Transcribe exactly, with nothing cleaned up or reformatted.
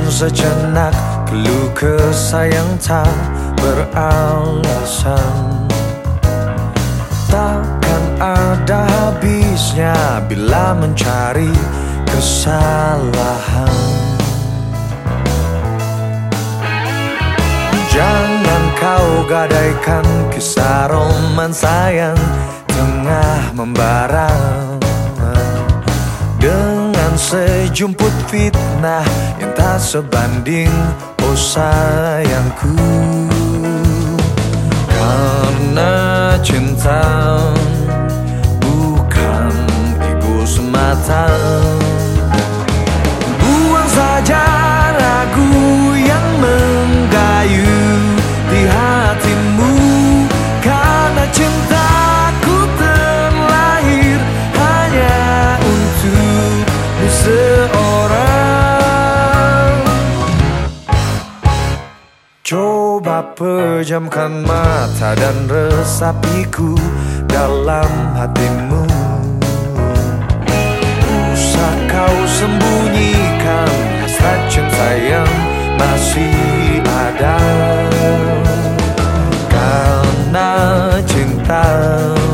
sejenak keluh kesah yang tak beralasan. Takkan ada habisnya bila mencari kesalahan. Jangan kau gadaikan kisah romansa yang tengah membara dengan sejumput fitnah yang tak sebanding, oh sayangku. Karena cinta bukan ego semata. Buang saja ragu yang menggayu di hatimu, karena cintaku terlahir hanya untukmu seorang. Coba pejamkan mata dan resapiku dalam hatimu. Usah kau sembunyikan hasrat cinta yang masih ada, karena cinta